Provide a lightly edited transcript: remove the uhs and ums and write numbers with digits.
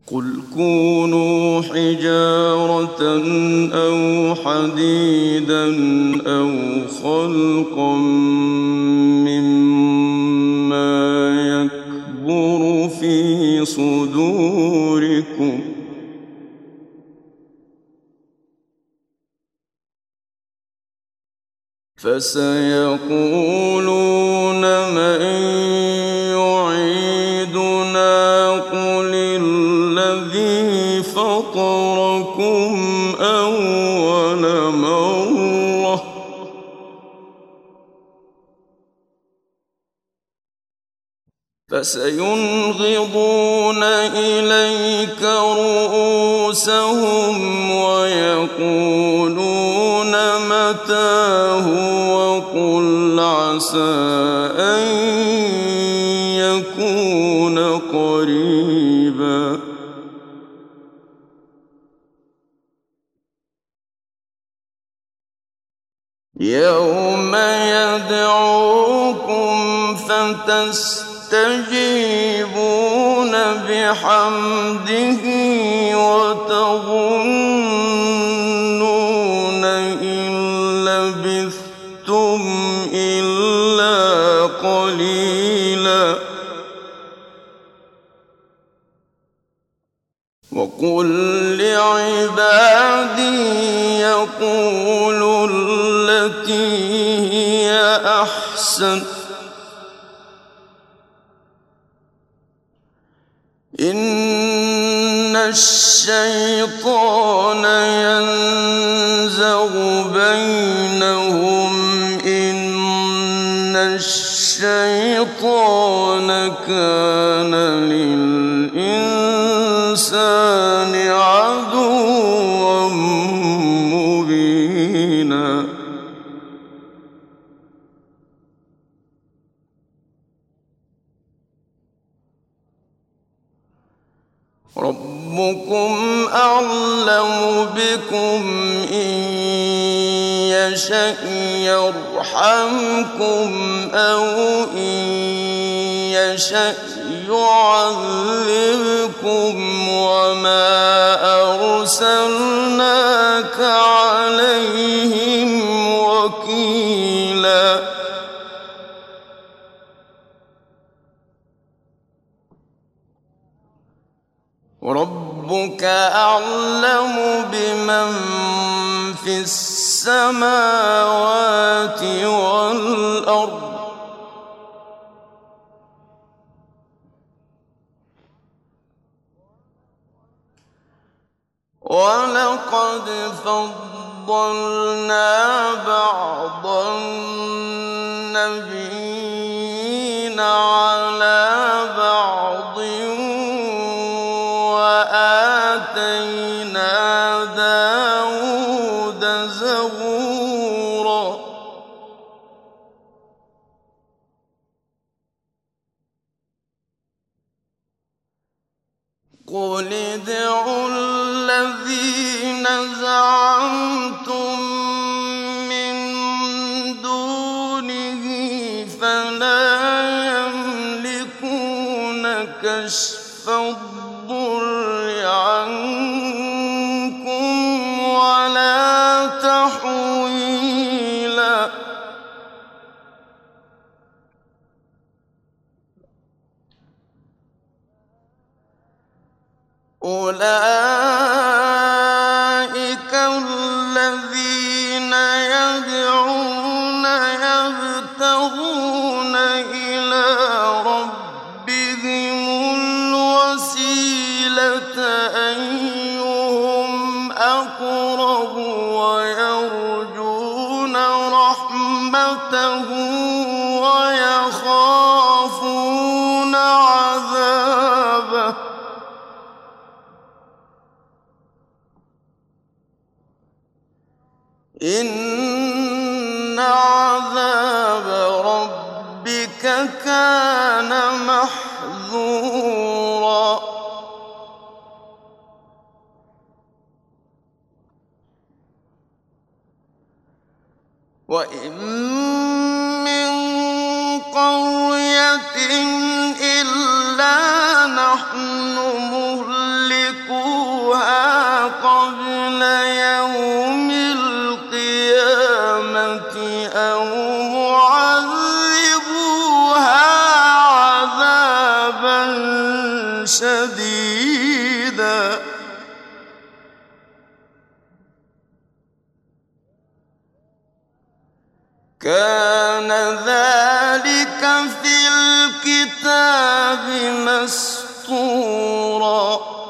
قل كونوا حجارة أو حديدا أو خلقا مما يكبر في صدوركم فسيقولون من يعيدنا قل الذي فطركم أول مرة فسينغضون إليك رؤوسهم ويقولون متى هو قل عسى أن يكون قريبا يوم يدعوكم فتستجيبون بحمده وتظنون إن لبثتم إلا قليلا وقل لعبادي يقولوا التي هي أحسن إن الشيطان ينزغ بينهم إن الشيطان كان للإنسان عدوا مبينا ربكم أعلم بكم إن يشأ يرحمكم أو إن يشأ يعذبكم وما أرسلناك عليهم وكيلا ربك أعلم بمن في السماوات والأرض ولقد فضلنا بعض النبيين على بعض وآتينا داود زبورا قل ادعوا الذين زعمتم من دونه فلا يملكون كشف الضر عنكم ولا تحويلا أولئك الذين يدعون يبتغون إلى ربهم الوسيلة أيهم أقرب ويرجون رحمته ويخافون عذابه إن عذاب ربك كان محذورا وإن من قرية إلا نحن مهلكوها قبل يوم القيامة أو معذبوها عذابا شديدا كان ذلك في الكتاب مسطورا